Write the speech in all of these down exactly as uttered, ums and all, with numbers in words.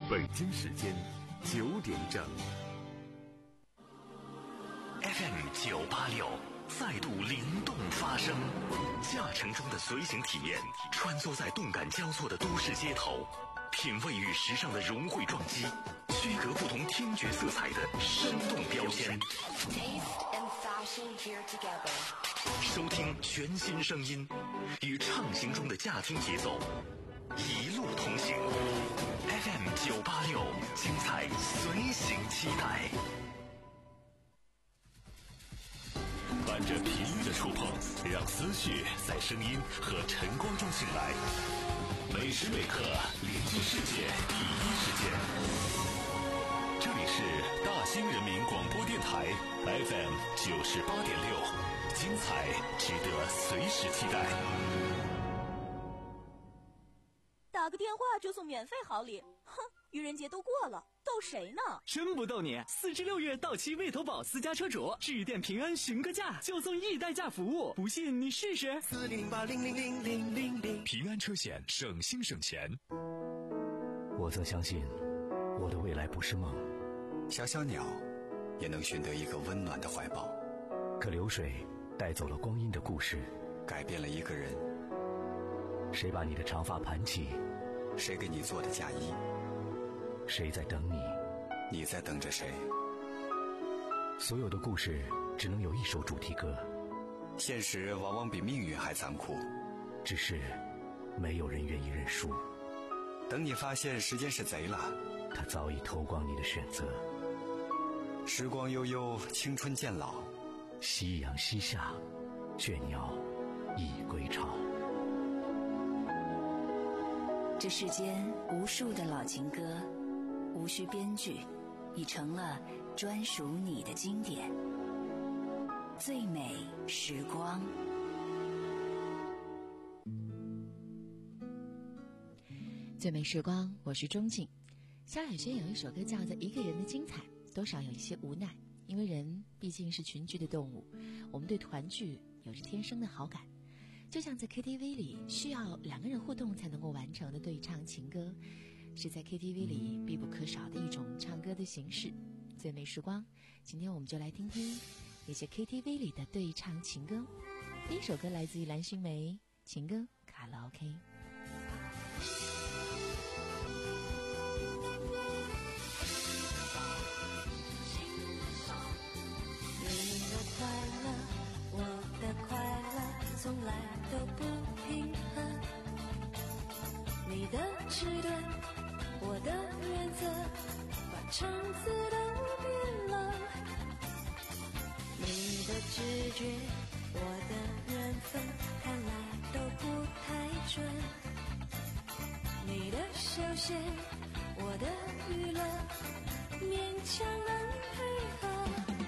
北京时间九点整。 F M 九八六再度灵动发声，驾乘中的随行体验，穿梭在动感交错的都市街头，品味与时尚的融汇撞击，区隔不同听觉色彩的生动标签。收听全新声音，与畅行中的驾听节奏一路同行。F M 九八六，精彩随行期待。伴着频率的触碰，让思绪在声音和晨光中醒来。每时每刻聆听世界第一时间。这里是大兴人民广播电台 F M 九十八点六，精彩值得随时期待。 打个电话就送免费好礼，哼！愚人节都过了，逗谁呢？ 真不逗你！四至六月到期未投保私家车主，致电平安询个价，就送易代驾服务，不信你试试。 四零零八零零零零零零， 平安车险，省心省钱。 我曾相信，我的未来不是梦， 小小鸟也能寻得一个温暖的怀抱。 可流水带走了光阴的故事， 改变了一个人。 谁把你的长发盘起？ 谁给你做的嫁衣？ 谁在等你？ 你在等着谁？ 所有的故事只能有一首主题歌。 现实往往比命运还残酷， 只是没有人愿意认输。 等你发现时间是贼了， 他早已偷光你的选择。 时光悠悠，青春渐老， 夕阳西下，倦鸟已归巢。 这世间无数的老情歌，无需编剧，已成了专属你的经典。最美时光。 最美时光，我是钟静。萧亚轩有一首歌叫做《一个人的精彩》，多少有一些无奈，因为人毕竟是群居的动物，我们对团聚有着天生的好感。就像在 K T V 里需要两个人互动才能够完成的对唱情歌，是在 K T V 里必不可少的一种唱歌的形式。最美时光，今天我们就来听听那些 K T V 里的对唱情歌。第一首歌来自于蓝心湄，情歌卡拉 OK。 你的快乐，我的快乐，从来都不平衡。你的迟钝，我的原则，把场子都变了。你的直觉，我的缘分，看来都不太准。你的休闲，我的娱乐，勉强能配合。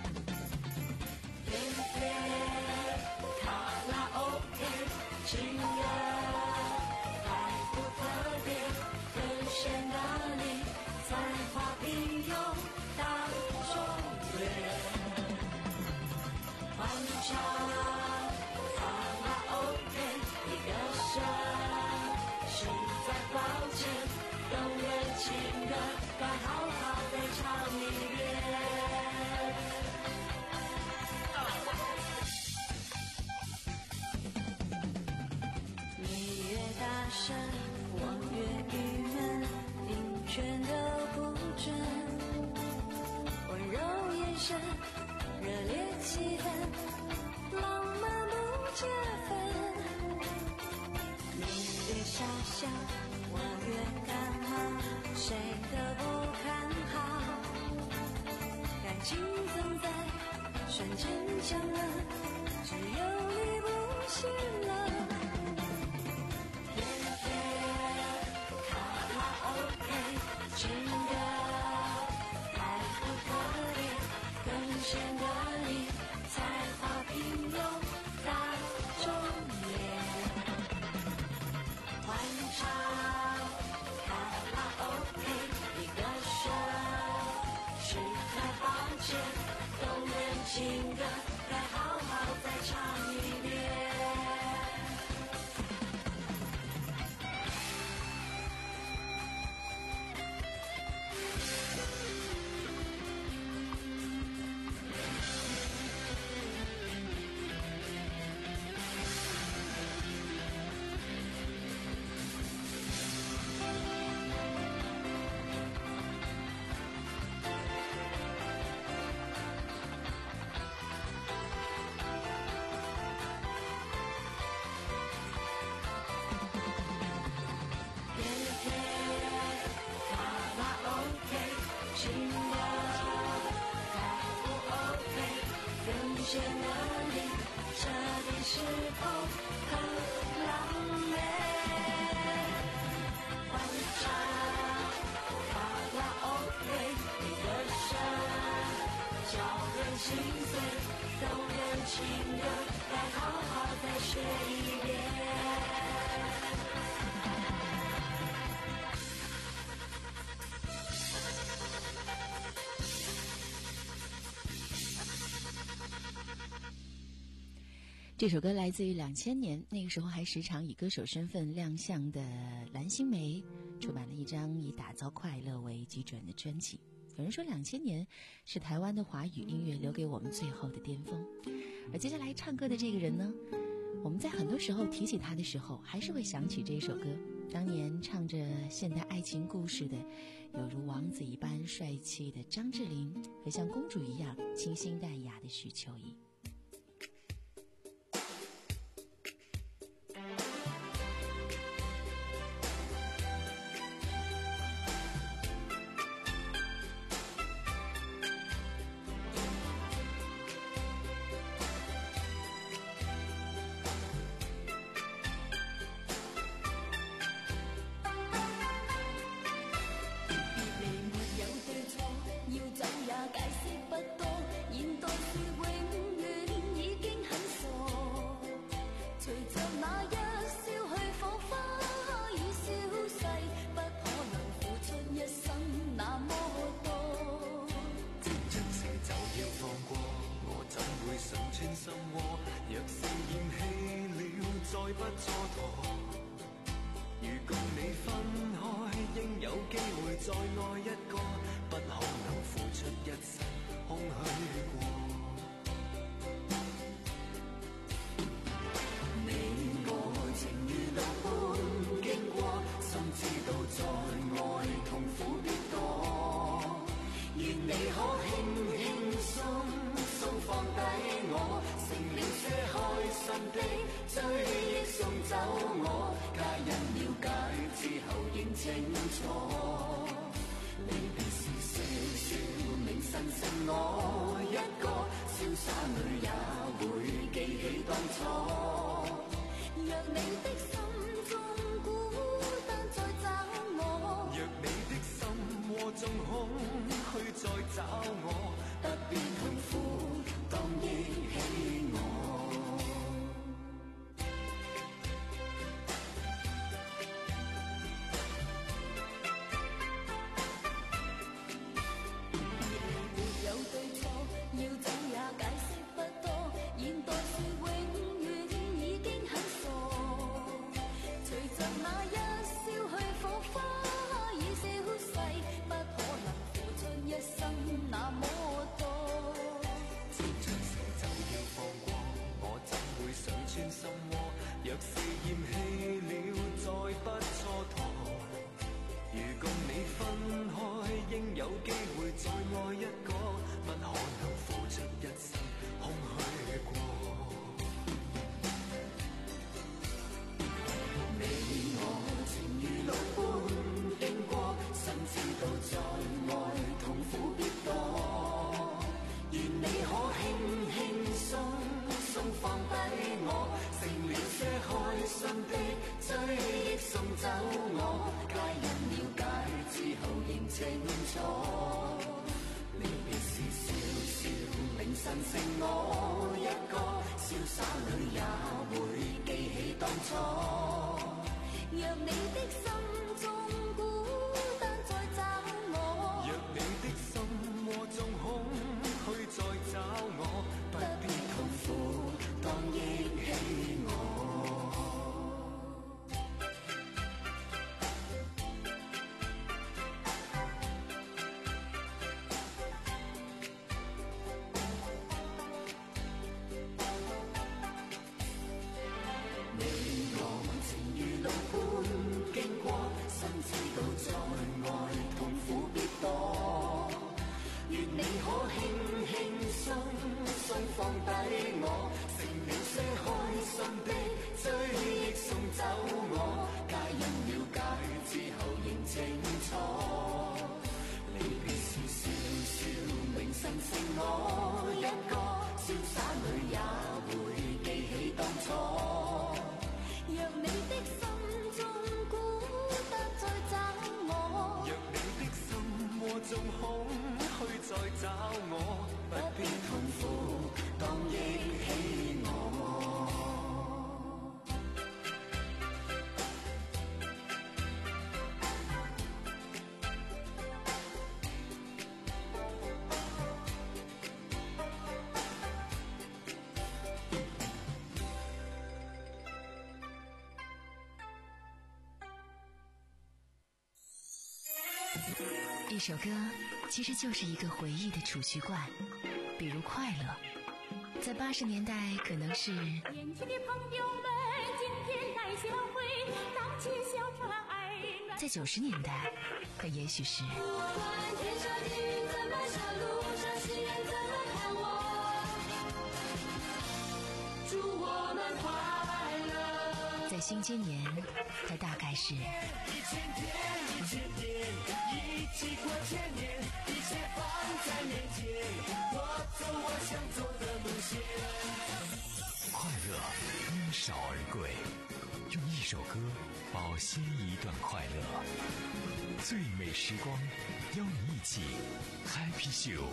天天卡拉 OK， 情歌还不特别，更显得你才华并用大众乐。欢唱卡拉 OK， 一个声，实在抱歉，动人情歌该好好的唱一遍。大声，我越郁闷，音全都不准。温柔眼神，热烈气氛，浪漫不加分。你越傻笑，我越感冒，谁都不看好。感情总在瞬间降温，只有你不行了。情歌还不特别，更显得你才华并用大众脸。欢唱卡拉 OK， 一个声，实在抱歉，动人情歌该好好些哪里，这里是否很狼狈？观察，卡拉 OK， 你的声叫人心碎，动人情歌该好好再学一遍。 这首歌来自于两千年，那个时候还时常以歌手身份亮相的蓝心湄，出版了一张以打造快乐为基准的专辑。有人说两千年是台湾的华语音乐留给我们最后的巅峰。而接下来唱歌的这个人呢，我们在很多时候提起他的时候，还是会想起这首歌。当年唱着现代爱情故事的，有如王子一般帅气的张智霖，和像公主一样清新淡雅的许秋怡。 纵空去再找我，不必痛苦，當憶起我。 一首歌其实就是一个回忆的储蓄罐，比如快乐，在八十年代可能是年轻的朋友们，今天开心晚会，荡起小船儿。 在九十年代，它也许是不管天上地云怎么下，路上行人怎么看我，祝我们快乐。 在新千年，它大概是一千天，一千天，一起过千年，一切放在面前，我走我想走的路线。 快乐因少而贵，用一首歌保鲜一段快乐。最美时光，邀你一起 Happy Show。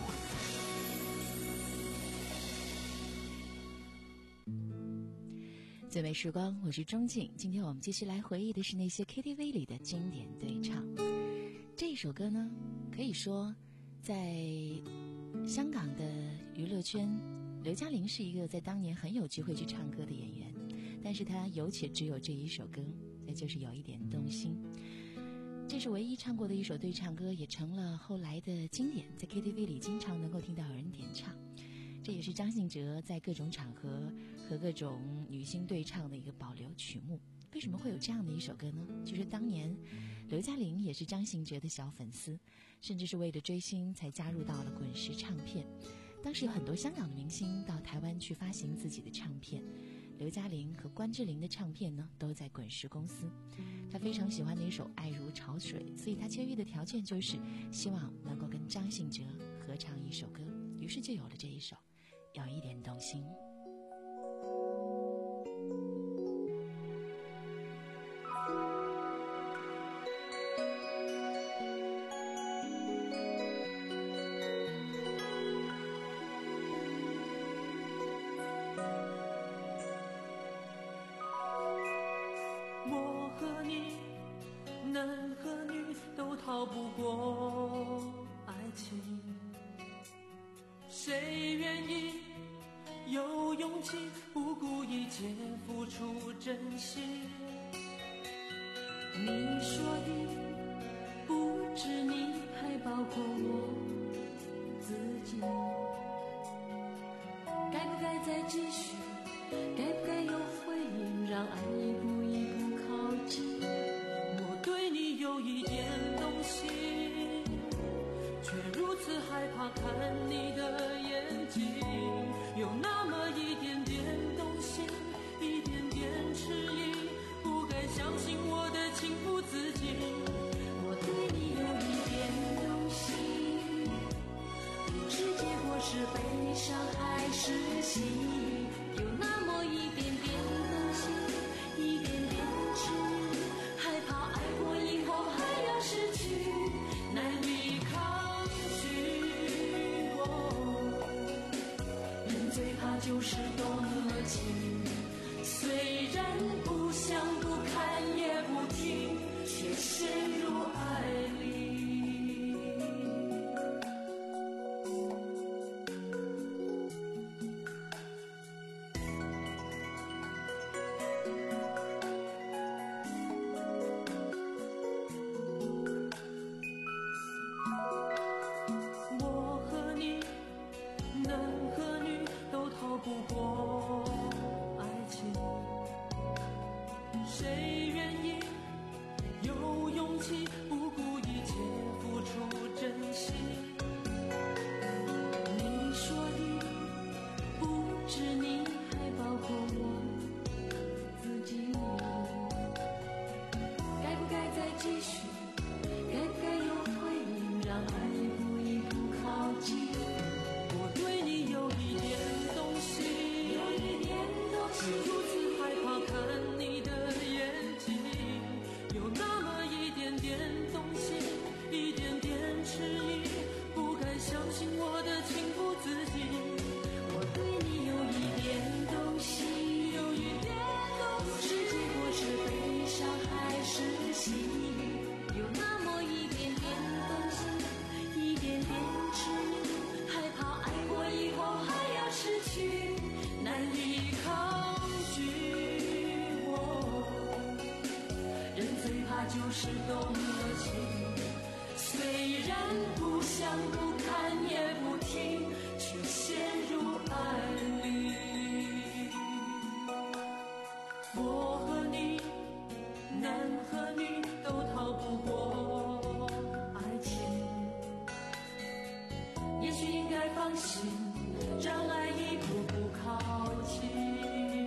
最美时光，我是钟静。今天我们继续来回忆的是那些 K T V 里的经典对唱。这一首歌呢，可以说在香港的娱乐圈，刘嘉玲是一个在当年很有机会去唱歌的演员，但是她有且只有这一首歌，那就是有一点动心。这是唯一唱过的一首对唱歌，也成了后来的经典，在 K T V 里经常能够听到有人点唱。这也是张信哲在各种场合和各种女星对唱的一个保留曲目。为什么会有这样的一首歌呢？就是当年刘嘉玲也是张信哲的小粉丝，甚至是为了追星才加入到了滚石唱片。当时有很多香港的明星到台湾去发行自己的唱片，刘嘉玲和关之琳的唱片呢都在滚石公司。她非常喜欢那首《爱如潮水》，所以她签约的条件就是希望能够跟张信哲合唱一首歌，于是就有了这一首有一点动心。 我和你，男和女都逃不过爱情，谁愿意有勇气不顾一切付出真心？ 你说的不止你，还包括我自己。该不该再继续？该不该有回应？让爱一步一步靠近。 我对你有一点动心，却如此害怕看你的眼睛，有那么一点点动心，一点点迟疑，不敢相信我的情不自禁。 我对你有一点动心，不知结果是悲伤还是喜悦，有那么一点点动心，一点点迟疑，害怕爱过以后还要失去，难以抗拒。人最怕就是动了情，虽然不想不看也不听，却陷入爱里。 是动了情，虽然不想不看也不听，却陷入爱里。我和你，男和女都逃不过爱情，也许应该放心，让爱一步步靠近。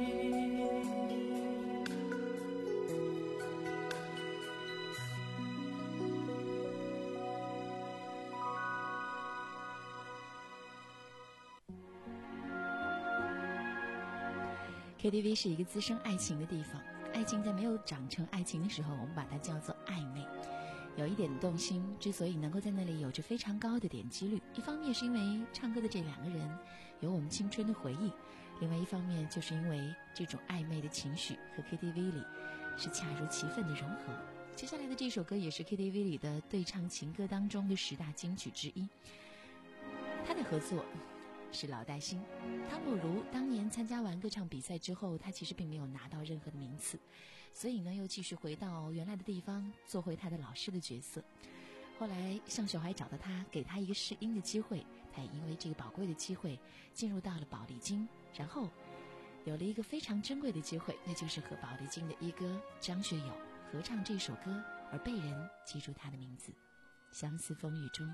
K T V 是一个滋生爱情的地方，爱情在没有长成爱情的时候，我们把它叫做暧昧。有一点动心之所以能够在那里有着非常高的点击率，一方面是因为唱歌的这两个人有我们青春的回忆，另外一方面就是因为这种暧昧的情绪和 K T V 里是恰如其分的融合。接下来的这首歌也是 K T V 里的对唱情歌当中的十大金曲之一，他的合作是老带新。汤姆如当年参加完歌唱比赛之后，他其实并没有拿到任何的名次，所以呢又继续回到原来的地方，做回他的老师的角色。后来向小孩找到他，给他一个试音的机会，他也因为这个宝贵的机会进入到了宝丽金，然后有了一个非常珍贵的机会，那就是和宝丽金的一哥张学友合唱这首歌，而被人记住他的名字《相思风雨中》。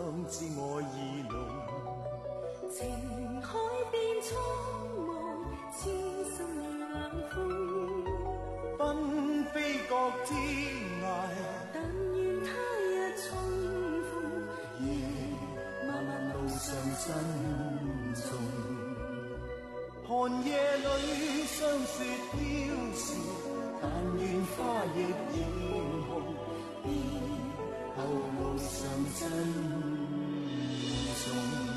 情海變蒼茫，痴似心裏冷風， 奔飛各天涯， 但願他日重逢， 夜漫漫路上珍重，寒夜裏霜雪飄時，但願花亦艷紅，以後路上珍重。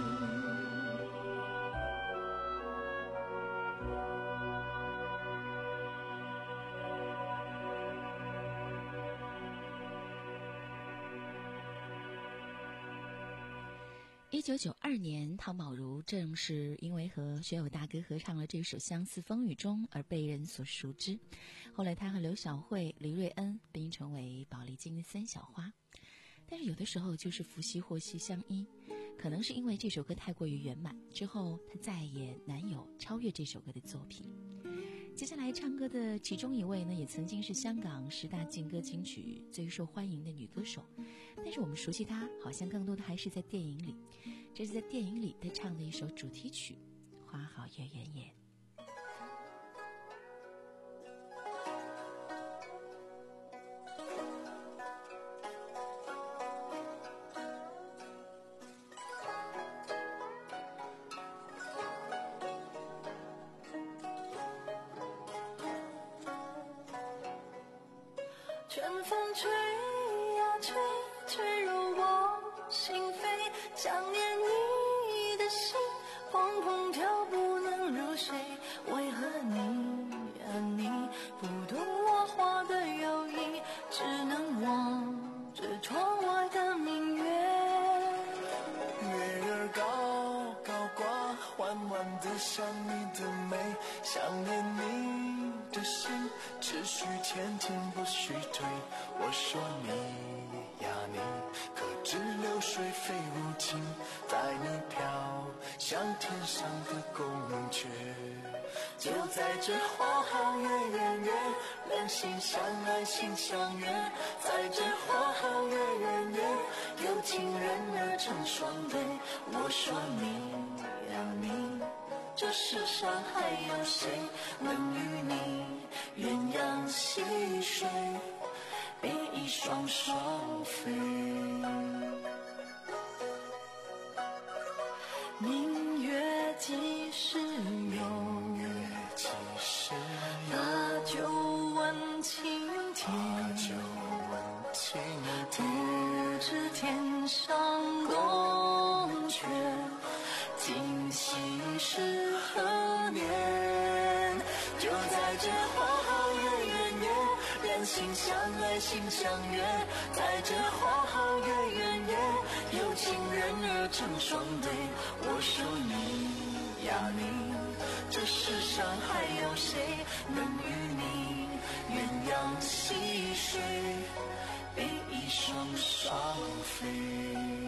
一九九二年，汤宝如正是因为和学友大哥合唱了这首《相思风雨中》而被人所熟知。后来他和刘晓慧、黎瑞恩并成为宝丽金的三小花。但是有的时候就是福兮祸兮相依，可能是因为这首歌太过于圆满，之后他再也难有超越这首歌的作品。接下来唱歌的其中一位呢，也曾经是香港十大劲歌金曲最受欢迎的女歌手，但是我们熟悉她好像更多的还是在电影里。这是在电影里她唱的一首主题曲《花好月圆夜》。 春风吹呀吹，吹入我心扉，想念你的心砰砰跳不能入睡，为何你呀你不懂我话的友谊，只能望着窗外的明月。 月儿高高挂，缓缓地想你的美，想念你的心只需前进不需退，我说你呀你，可知流水非无情，带你飘向天上的宫阙。就在这花好月圆夜，两心相爱心相悦，在这花好月圆夜，有情人儿成双对，我说你呀你，这世上还有谁能与你鸳鸯戏水，比翼双双飞。明月几时有，把酒问青天，不知天上宫阙，今夕是何年？就在这花好月圆夜，两心相爱心相悦，在这花好月圆夜，有情人儿成双对，我说你呀你，这世上还有谁能与你鸳鸯戏水，比翼双双飞。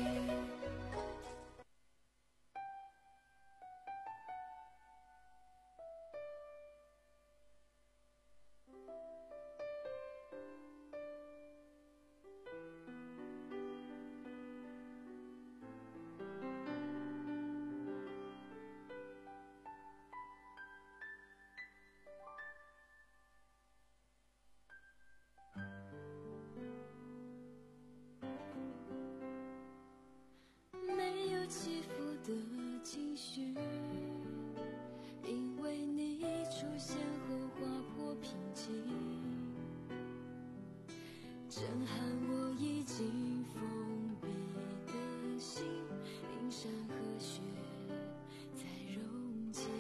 起伏的情绪，因为你出现后划破平静，震撼我已经封闭的心，冰山和雪在溶解。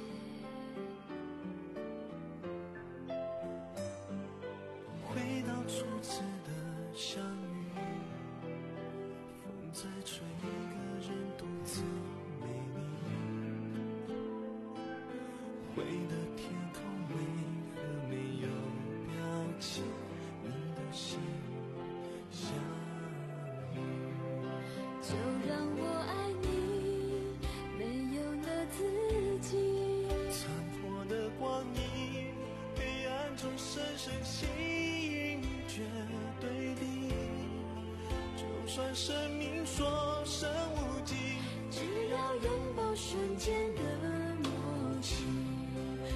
回到初次的相遇，风在吹，一个人独自美丽。灰的天空为何没有表情？你的心像雨， 就让我爱你，没有了自己。 残破的光阴，黑暗中深深吸引，绝对的。就算生命所剩无几， 只要拥抱瞬间的默契，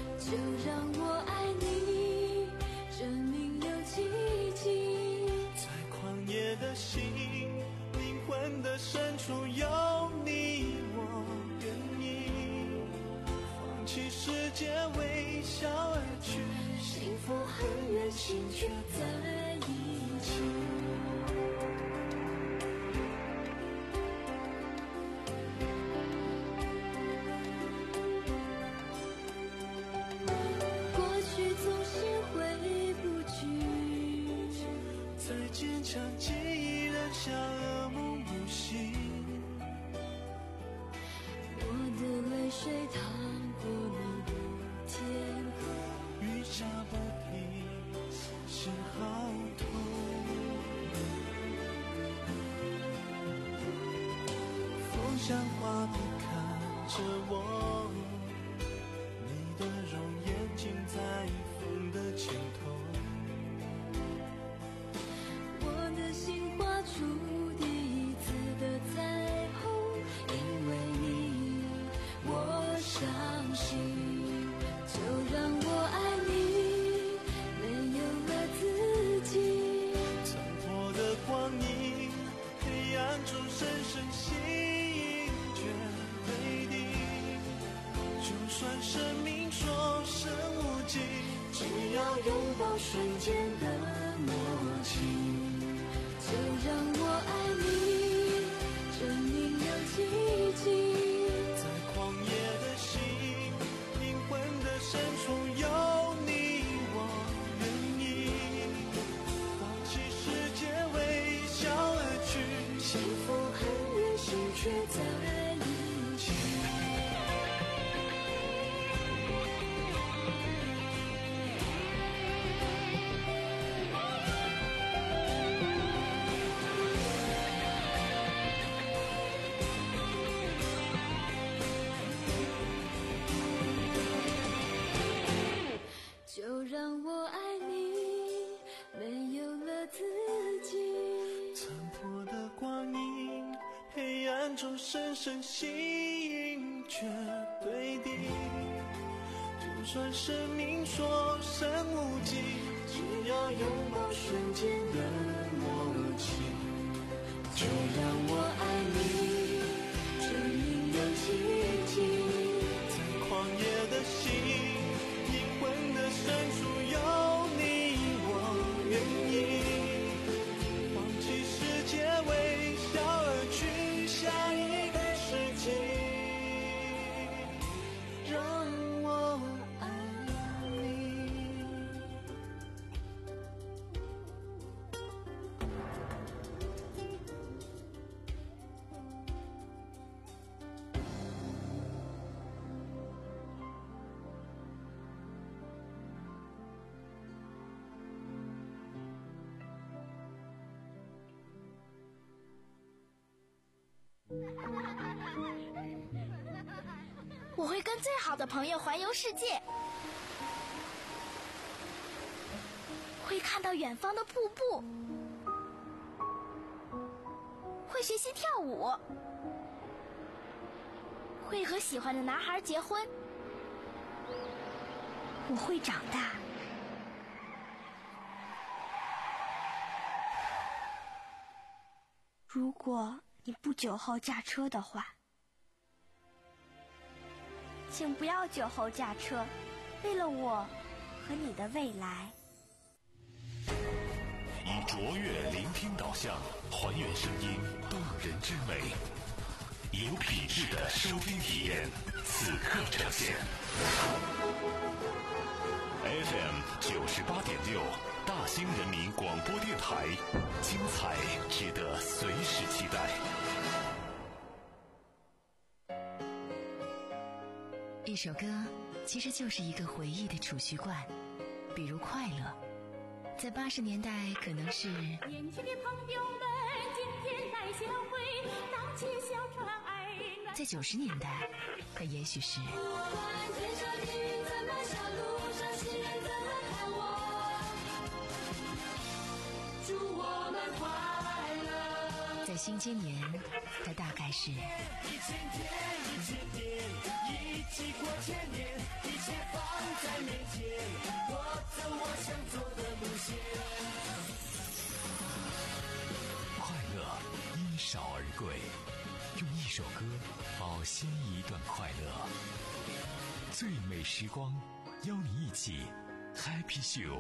界微笑而去，幸福很远，心却在一起。 过去总是回不去， 再坚强记忆仍像噩梦不醒。 我的泪水淌过你的天空， 雨下不停，心好痛。风像画笔看着我，你的容颜尽在风的尽头。 我的心画出第一次的彩虹，因为你我伤心，就让我爱你，没有了自己。 残破的光阴，黑暗中深深吸引，却对敌。就算生命说声无尽，只要拥抱瞬间的默契。 就让我爱你，证明有奇迹。 在狂野的心，灵魂的深处有你，我愿意放弃世界，微笑而去。 幸福很远，心却在一起。就让我爱你，没有了自己。 残破的光阴，黑暗中深深吸引，却对敌。就算生命说声无尽，只要拥抱瞬间的默契。就让我爱你，证明有奇迹。在狂野的心，灵魂的深处有你，我愿意放弃世界，微笑而去，下一个世纪，让我爱你。 我会跟最好的朋友环游世界，会看到远方的瀑布，会学习跳舞，会和喜欢的男孩结婚。我会长大。如果你不酒后驾车的话，请不要酒后驾车，为了我和你的未来。 以卓越聆听导向，还原声音动人之美，有品质的收听体验，此刻呈现。F M 九十八点六，大兴人民广播电台，精彩值得随时期待。 一首歌其实就是一个回忆的储蓄罐，比如快乐，在八十年代可能是年轻的朋友们，今天来相会，荡起小船儿来。 在九十年代，它也许是不管天上的云怎么笑，路上行人怎么看我，祝我们快乐。 在新今年，它大概是一千天，一千天，一起过千年，一切放在面前，我走我想走的路线。 快乐因少而贵，用一首歌保鲜一段快乐。 最美时光，邀你一起 Happy Show。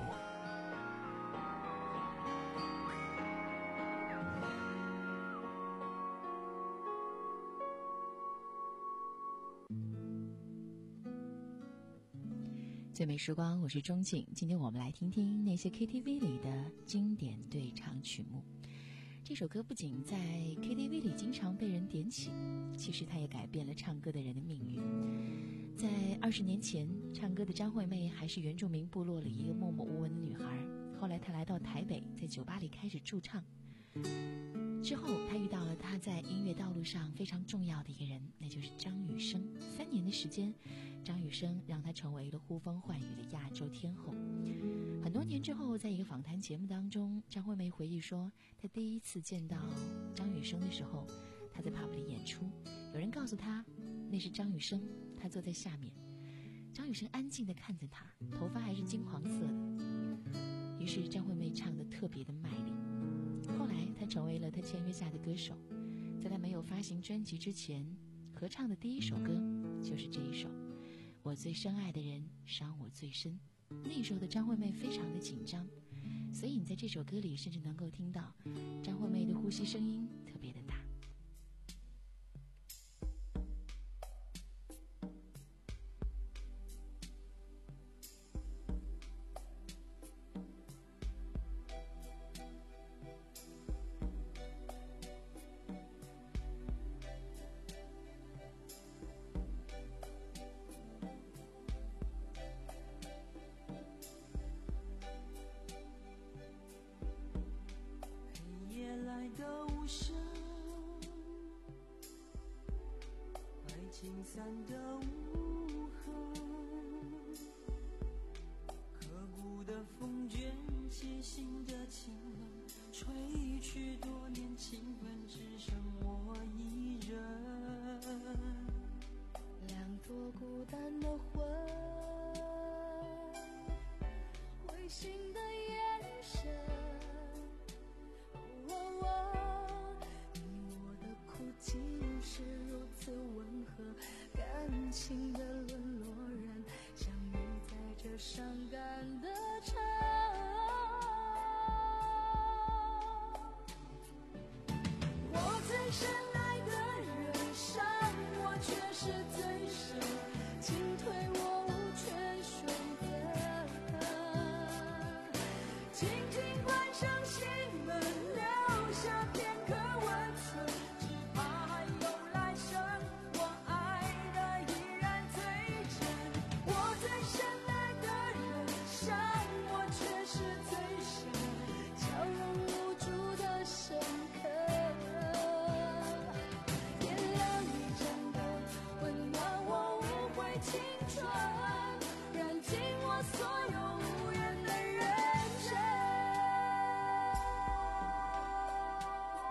最美时光，我是钟静。今天我们来听听那些 K T V 里的经典对唱曲目。这首歌不仅在 K T V 里经常被人点起，其实它也改变了唱歌的人的命运。在二十年前，唱歌的张惠妹还是原住民部落里一个默默无闻的女孩。后来她来到台北，在酒吧里开始驻唱。之后她遇到了她在音乐道路上非常重要的一个人，那就是张雨生。三年的时间，张雨生让她成为了呼风唤雨的亚洲天后。很多年之后，在一个访谈节目当中，张惠妹回忆说，她第一次见到张雨生的时候，她在 pub 里演出，有人告诉她那是张雨生，她坐在下面，张雨生安静地看着她，头发还是金黄色的。于是张惠妹唱得特别的卖力。后来她成为了她签约下的歌手，在她没有发行专辑之前，合唱的第一首歌就是这一首《我最深爱的人伤我最深》。那时候的张惠妹非常的紧张，所以你在这首歌里甚至能够听到张惠妹的呼吸声音特别的大。 清散的无痕，刻骨的风卷起心的情冷，吹去多年情分，只剩我一人。 两朵孤单的魂，灰心的眼神，哦哦，你我的苦竟是如此温和，感情的沦落人，相遇在这伤感的城。我最深爱的人，伤我却是最深，进退我无权选择。轻轻关上心门，留下片刻温存，只怕还有来生，我爱的依然最真。我最深爱的人，伤我却是最深，悄然无助的深刻。点亮一盏灯，温暖我无悔青春，燃尽我所有无缘的认真。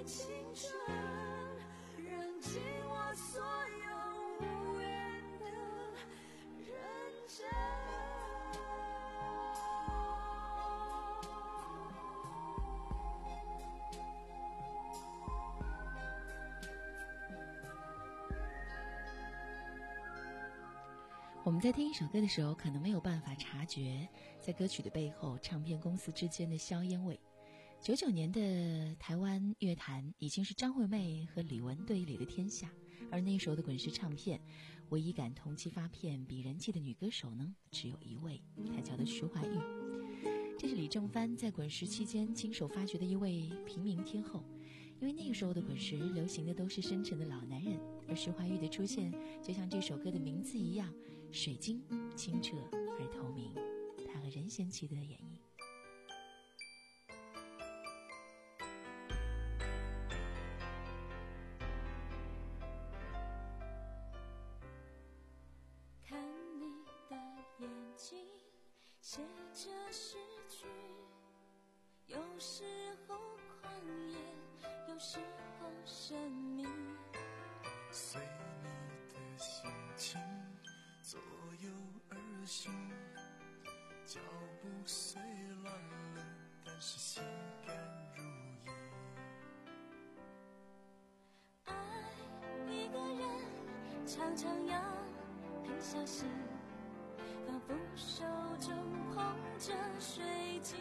青春，扔尽我所有无缘的认真。 我们在听一首歌的时候，可能没有办法察觉在歌曲的背后唱片公司之间的硝烟味。九九年的台湾乐坛已经是张惠妹和李玟对垒的天下，而那时候的滚石唱片唯一敢同期发片比人气的女歌手呢，只有一位，她叫做徐怀钰。这是李正帆在滚石期间亲手发掘的一位平民天后。因为那个时候的滚石流行的都是深沉的老男人，而徐怀钰的出现就像这首歌的名字一样，水晶清澈而透明，她和任贤齐的演绎。 看你的眼睛写着诗句，有时候狂野，有时候神秘， 随你的心情左右而行，脚步虽乱了，但是心甘如饴。 爱一个人常常要凭小心，仿佛手中捧着水晶。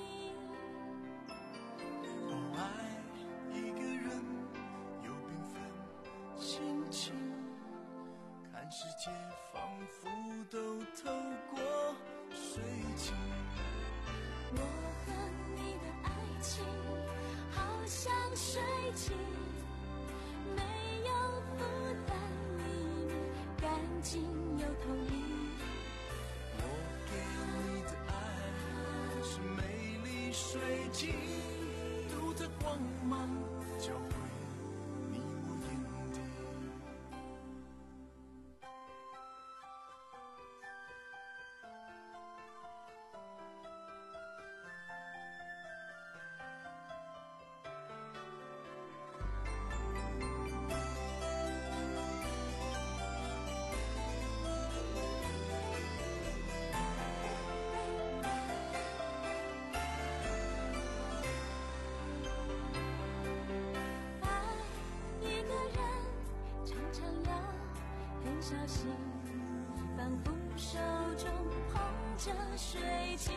哦，爱一个人有缤纷心情，看世界仿佛都透过水晶。 我和你的爱情好像水晶，没有负担，秘密干净又透明。 我给你的爱是美丽水晶，独特光芒交汇你我眼底。 小心，仿佛手中捧着水晶。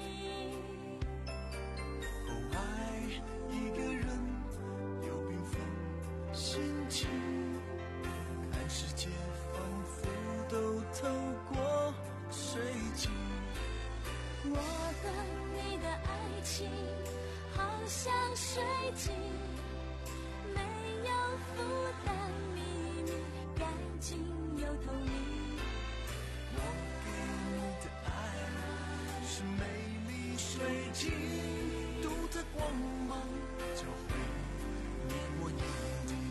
哦，爱一个人有缤纷心情，看世界仿佛都透过水晶。 我和你的爱情好像水晶，没有负担，秘密干净又透明。 我给你的爱是美丽水晶，独特光芒交汇你我眼底。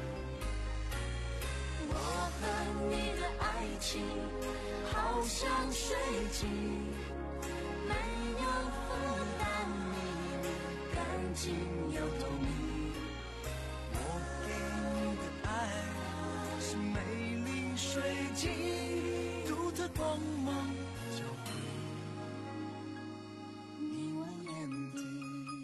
我和你的爱情好像水晶，没有负担，秘密干净又透明。 我给你的爱是美丽水晶，独特光芒交汇你我眼底。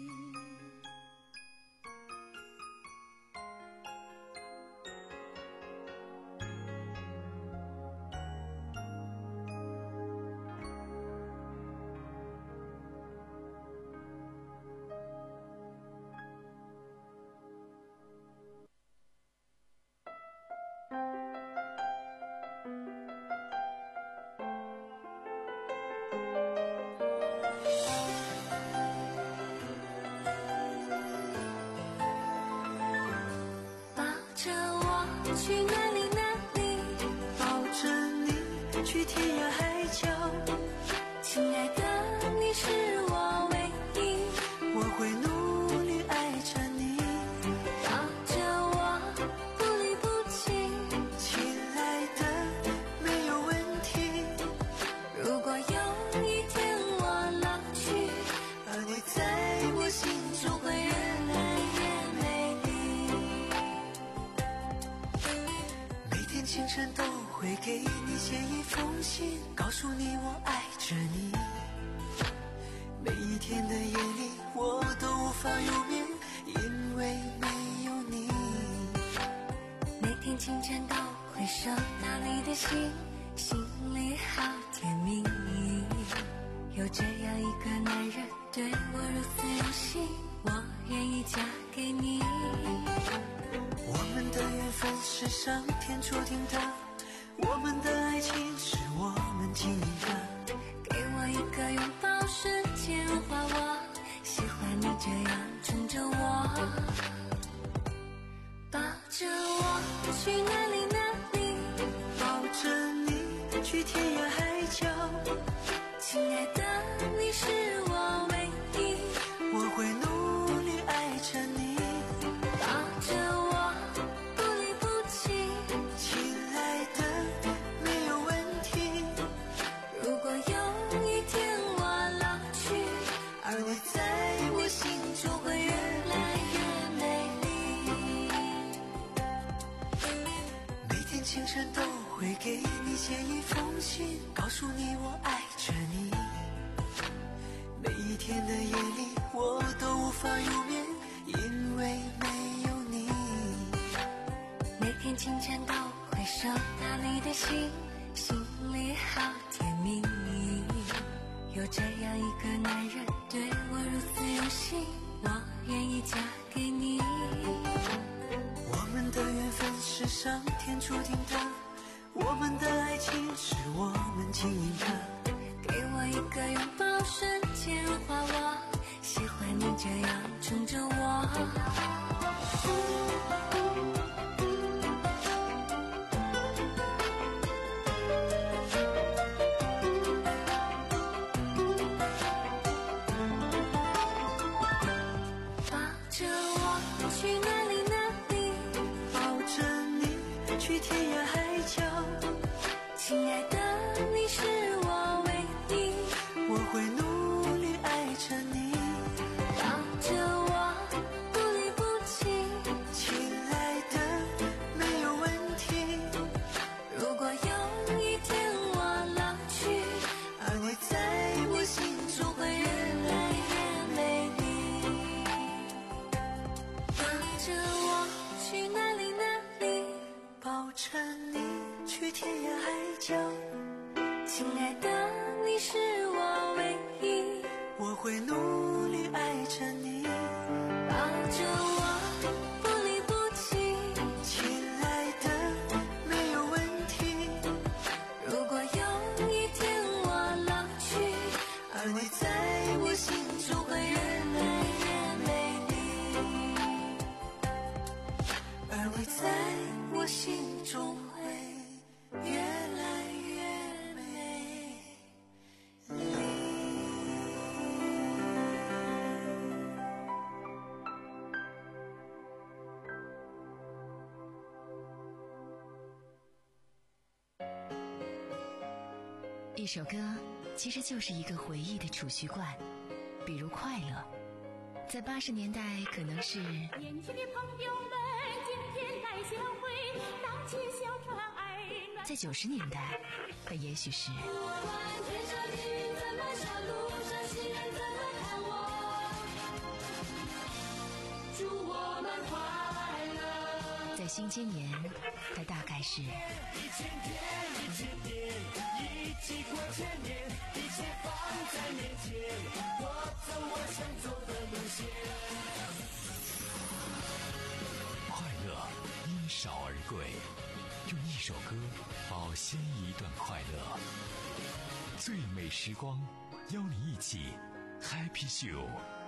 去哪里哪里， 抱着你去天涯海角。 亲爱的，你是我唯一， 我会努力爱着你， 抱着我不离不弃。 亲爱的，没有问题。 如果有一天我老去， 而你在我心中会越来越美丽。 清晨都会给你写一封信，告诉你我爱着你。每一天的夜里我都无法入眠，因为没有你。 每天清晨都会收到你的信，心里好甜蜜。有这样一个男人对我如此用心，我愿意嫁给你。 我们的缘分是上天注定的，我们的爱情是我们经营的。 给我一个拥抱，瞬间融化我，喜欢你这样宠着我，抱着我去哪里哪里， 抱着你去天涯海角。 亲爱的，你是我唯一， 我会努力爱着你， 抱着我不离不弃。 亲爱的，没有问题。 如果有一天我老去， 而你在我心中会越来越美丽。每天清晨都会给你写一封信，告诉你我爱着你。每一天的夜里我都无法入眠，因为没有你。 每天清晨都会收到你的信，心里好甜蜜。有这样一个男人对我如此用心，我愿意嫁给你。 我们的缘分是上天注定的，我们的爱情是我们经营的。 给我一个拥抱，瞬间融化我，喜欢你这样宠着我。抱着我去哪里哪里， 抱着你去天涯海角。 亲爱的，你是我唯一， 我会努力爱着你， 抱着我不离不弃。 亲爱的，没有问题。 如果有一天我老去， 而你在我心中会越来越美丽。 抱着我去哪里哪里， 抱着你去天涯海角。 亲爱的，你是我唯一， 我会努力爱着你， 抱着我不离不弃。 亲爱的，没有问题。 如果有一天我老去， 而你在我心中会越来越美丽，而你在我心中会越来越美丽。 一首歌其实就是一个回忆的储蓄罐，比如快乐，在八十年代可能是年轻的朋友们今天来相会，荡起小船儿暖。 在九十年代它也许是我们推着你怎么小路上行人怎么看我，祝我们快乐。 在新千年它大概是一千天一千年一起过千年，一切放在面前，我走我想走的路线。 快乐因少而贵，用一首歌保鲜一段快乐。最美时光，邀你一起 Happy Show。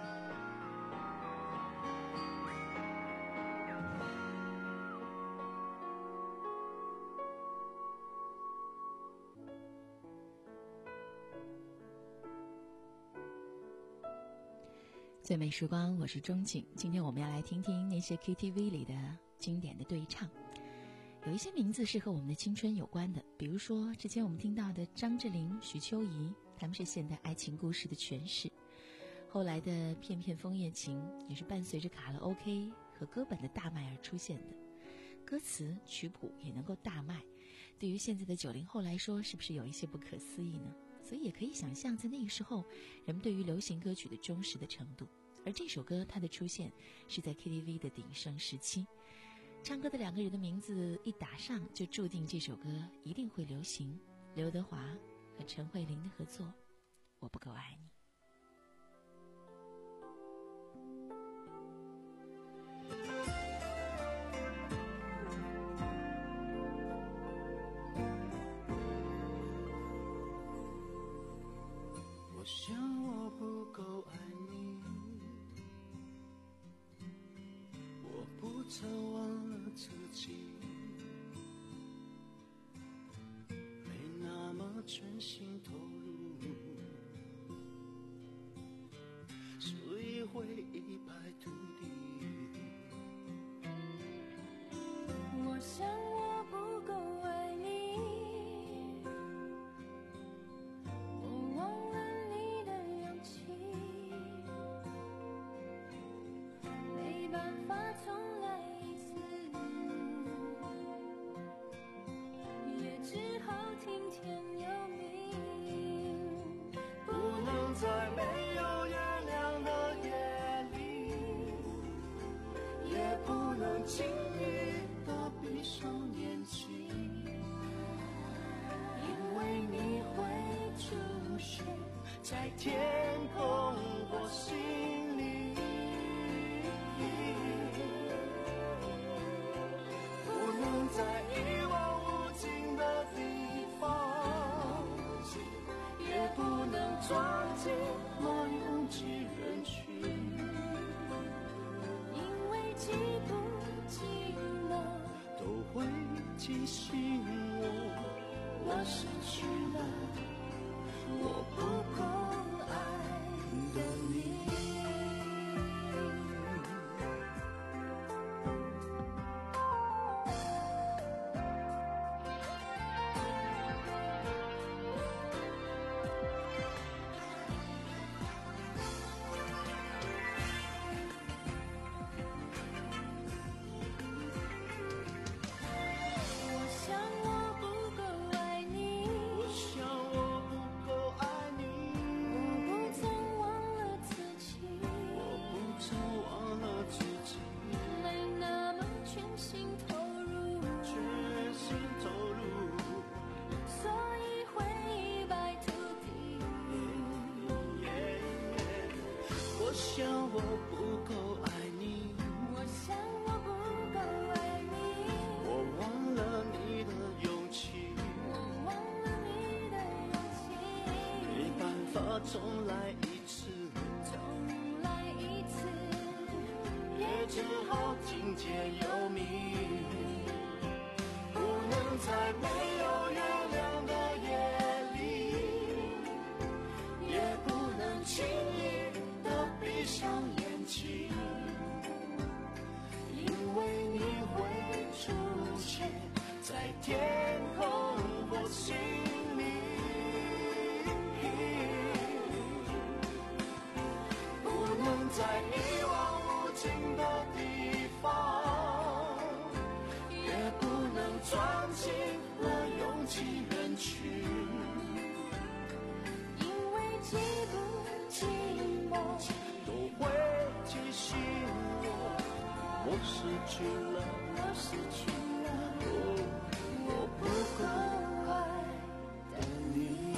最美时光，我是钟景。今天我们要来听听那些 K T V 里的经典的对唱。有一些名字是和我们的青春有关的，比如说之前我们听到的张智霖、许秋怡，他们是现代爱情故事的诠释。后来的《片片枫叶情》也是伴随着卡拉 OK 和歌本的大卖而出现的，歌词曲谱也能够大卖， 对于现在的九零后来说，是不是有一些不可思议呢？所以也可以想象，在那个时候，人们对于流行歌曲的忠实的程度。而这首歌，它的出现是在 K T V 的鼎盛时期，唱歌的两个人的名字一打上，就注定这首歌一定会流行。刘德华和陈慧琳的合作，《我不够爱你》。 我想我不够爱你，我不曾忘了自己，没那么全心投入，所以会一败涂地。 我想我不够爱你，我忘了你的勇气，没办法重来一次，也只好听天由命， 不能在没有月亮的夜里，也不能轻易的闭上眼睛，因为你会出现在天空或心里，不能在一望无尽的地方，也不能钻进那拥挤人群， 因为寂不寂寞都会提醒我，我失去了我不够爱的你。 我想我不够爱你， 我想我不够爱你， 我不曾忘了自己， 我不曾忘了自己， 没那么全心投入， 全心投入， 所以会一败涂地。 我想我不够爱你， 我想我不够爱你， 我忘了你的勇气， 我忘了你的勇气， 没办法重来一次， 重来一次， 也只好听天由命，不能在没有月亮的夜里，也不能轻易的闭上眼睛，因为你会出现在天空或心里，不能在一望无尽的地方，也不能钻进那拥挤人群， 因为寂不寂寞都会提醒我，我失去了， 我失去了哦，我不够爱的你。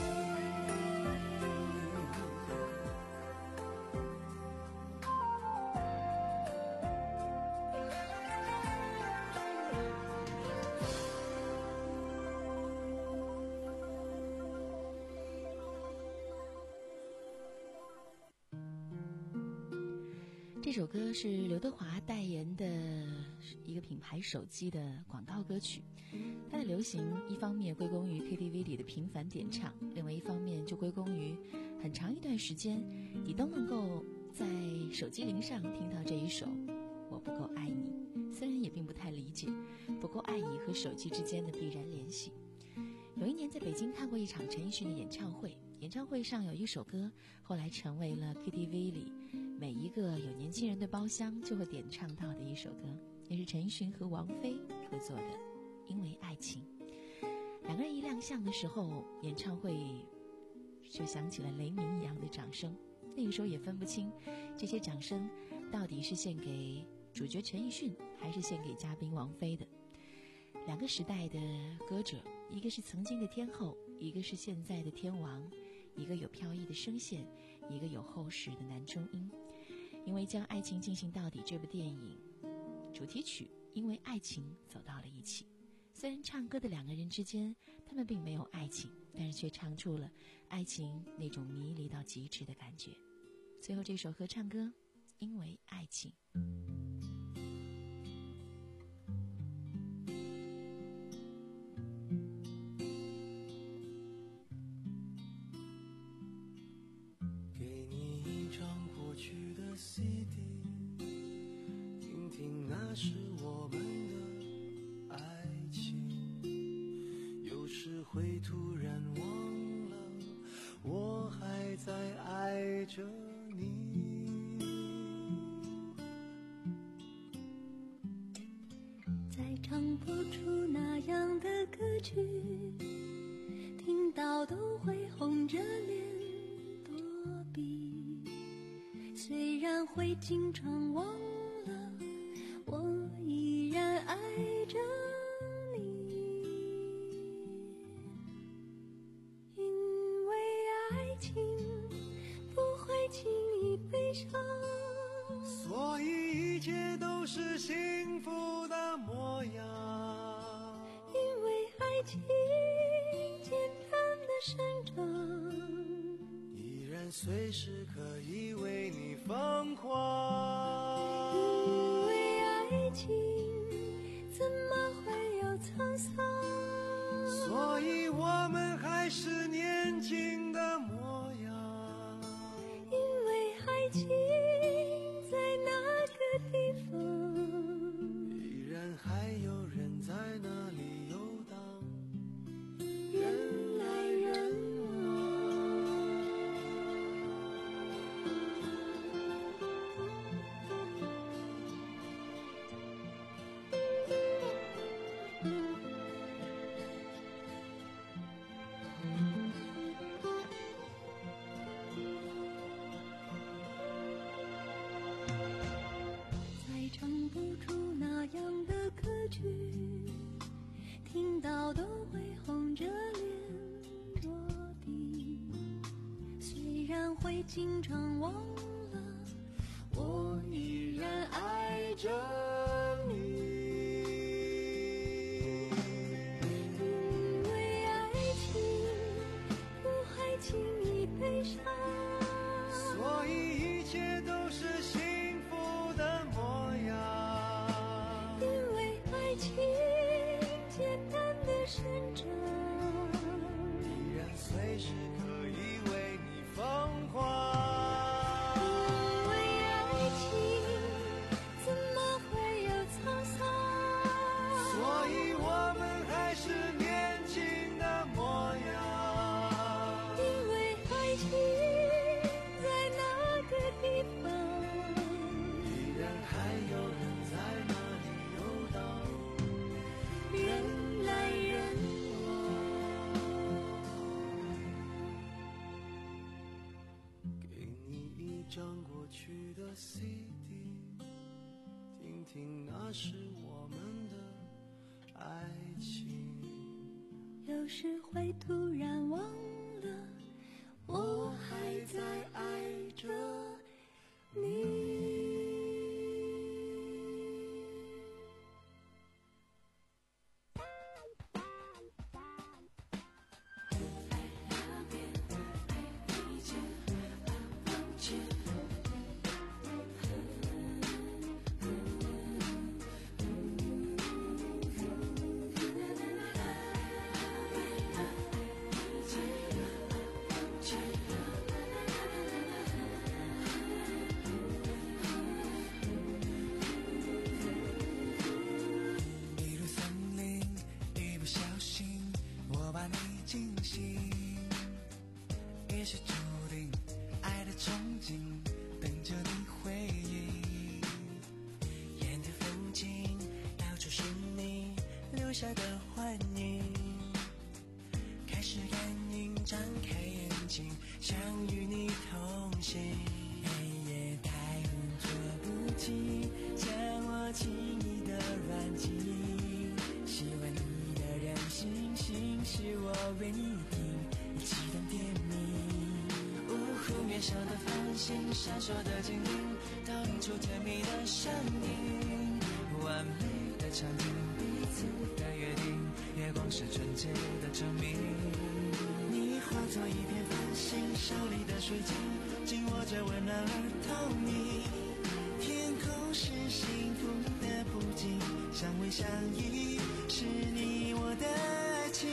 这首歌是刘德华代言的一个品牌手机的广告歌曲，它的流行一方面归功于 K T V 里的频繁点唱，另外一方面就归功于很长一段时间你都能够在手机铃上听到这一首《我不够爱你》，虽然也并不太理解不够爱你和手机之间的必然联系。有一年在北京看过一场陈奕迅的演唱会，演唱会上有一首歌后来成为了 K T V 里每一个有年轻人的包厢就会点唱到的一首歌，也是陈奕迅和王菲合作的《因为爱情》。 两个人一亮相的时候，演唱会就响起了雷鸣一样的掌声。那个时候也分不清这些掌声到底是献给主角陈奕迅还是献给嘉宾王菲的。两个时代的歌者，一个是曾经的天后，一个是现在的天王，一个有飘逸的声线，一个有厚实的男中音。因为将爱情进行到底这部电影主题曲因为爱情走到了一起，虽然唱歌的两个人之间他们并没有爱情，但是却唱出了爱情那种迷离到极致的感觉。最后这首合唱歌因为爱情。 给你一张过去的 C D， 听听那是我们的爱情，有时会突然忘了我还在爱着你。 再唱不出那样的歌曲，听到都会红着脸躲避，虽然会经常忘了我依然爱着你，因为爱情不会轻易悲伤， 所以一切都是幸福的模样， 因为爱情简单的生长， 依然随时可以为你疯狂， 因为爱情怎么会有沧桑， 所以我们还是年轻的模样， 因为爱情在那个地方， 依然还有人在那里游荡，人来人再唱不出那样的歌曲，听到都会红着脸躲避，虽然会经常忘了我依然爱着你，因为爱情不会轻易悲伤， 所以一切都是幸福的模样， 因为爱情简单的生长， 依然随时可以为你疯狂， 因为爱情怎么会有沧桑， 所以我们还是年轻的模样， 因为爱情在那个地方， 依然还有人在那里游荡， 人来人给你一张过去的 C D， 听听那是我们的爱情， 有时会突然忘了我还在爱着你。 一入森林，一不小心我把你惊醒，也是注定爱的憧憬等着你回应，眼的风景到处是你留下的幻影， 张开眼睛，想与你同行。黑夜太红，捉不紧，将我轻易的软禁。喜欢你的任性，心是我为你定，一起当甜蜜。呜呼，面上的繁星，闪烁的精灵，倒映出甜蜜的声音。完美的场景，彼此的约定，月光是纯洁的证明。你化作一片繁星，手里的水晶紧握着温暖而透明。天空是幸福的布景，相偎相依是你我的爱情。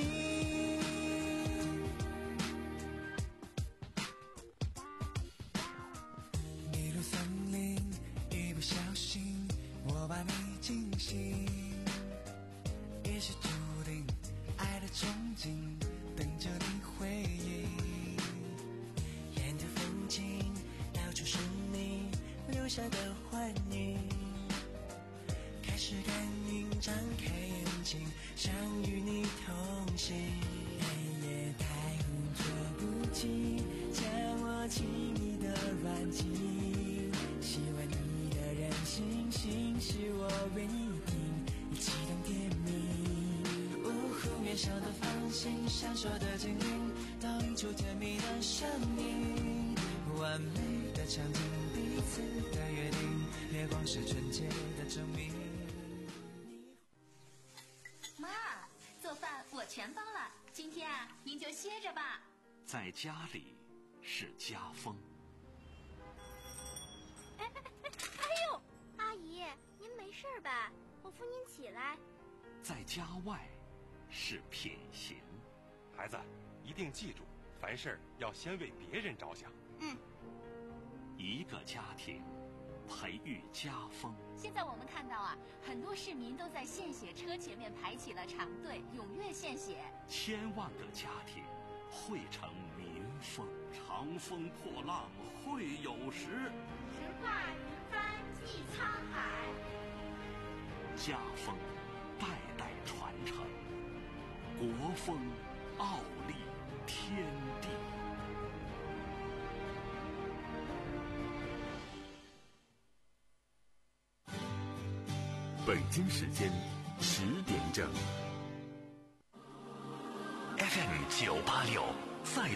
迷入森林，一不小心我把你惊醒，也是注定爱的憧憬，等着你回应。沿着风景到处是你留下的幻影，开始感应，张开眼睛，想与你同行。黑夜太红，捉不紧，将我轻易的软禁。喜欢你的任性，心是我为你定，一起当甜蜜。呜呼，面上的繁星，闪烁的精灵，倒映出甜蜜的声音。完美的场景，彼此的约定，月光是纯洁的证明。 妈，做饭我全包了，今天啊，您就歇着吧。 在家里是家风。 哎哎哎！哎呦，阿姨，您没事吧？我扶您起来。 在家外是品行。 孩子，一定记住，凡事要先为别人着想。 嗯。 一个家庭培育家风。 现在我们看到啊，很多市民都在献血车前面排起了长队，踊跃献血。 千万个家庭汇成民风。长风破浪会有时， 直挂云帆济沧海。 家风代代传承，国风傲立天地。 北京时间十点整。 F M 九八六。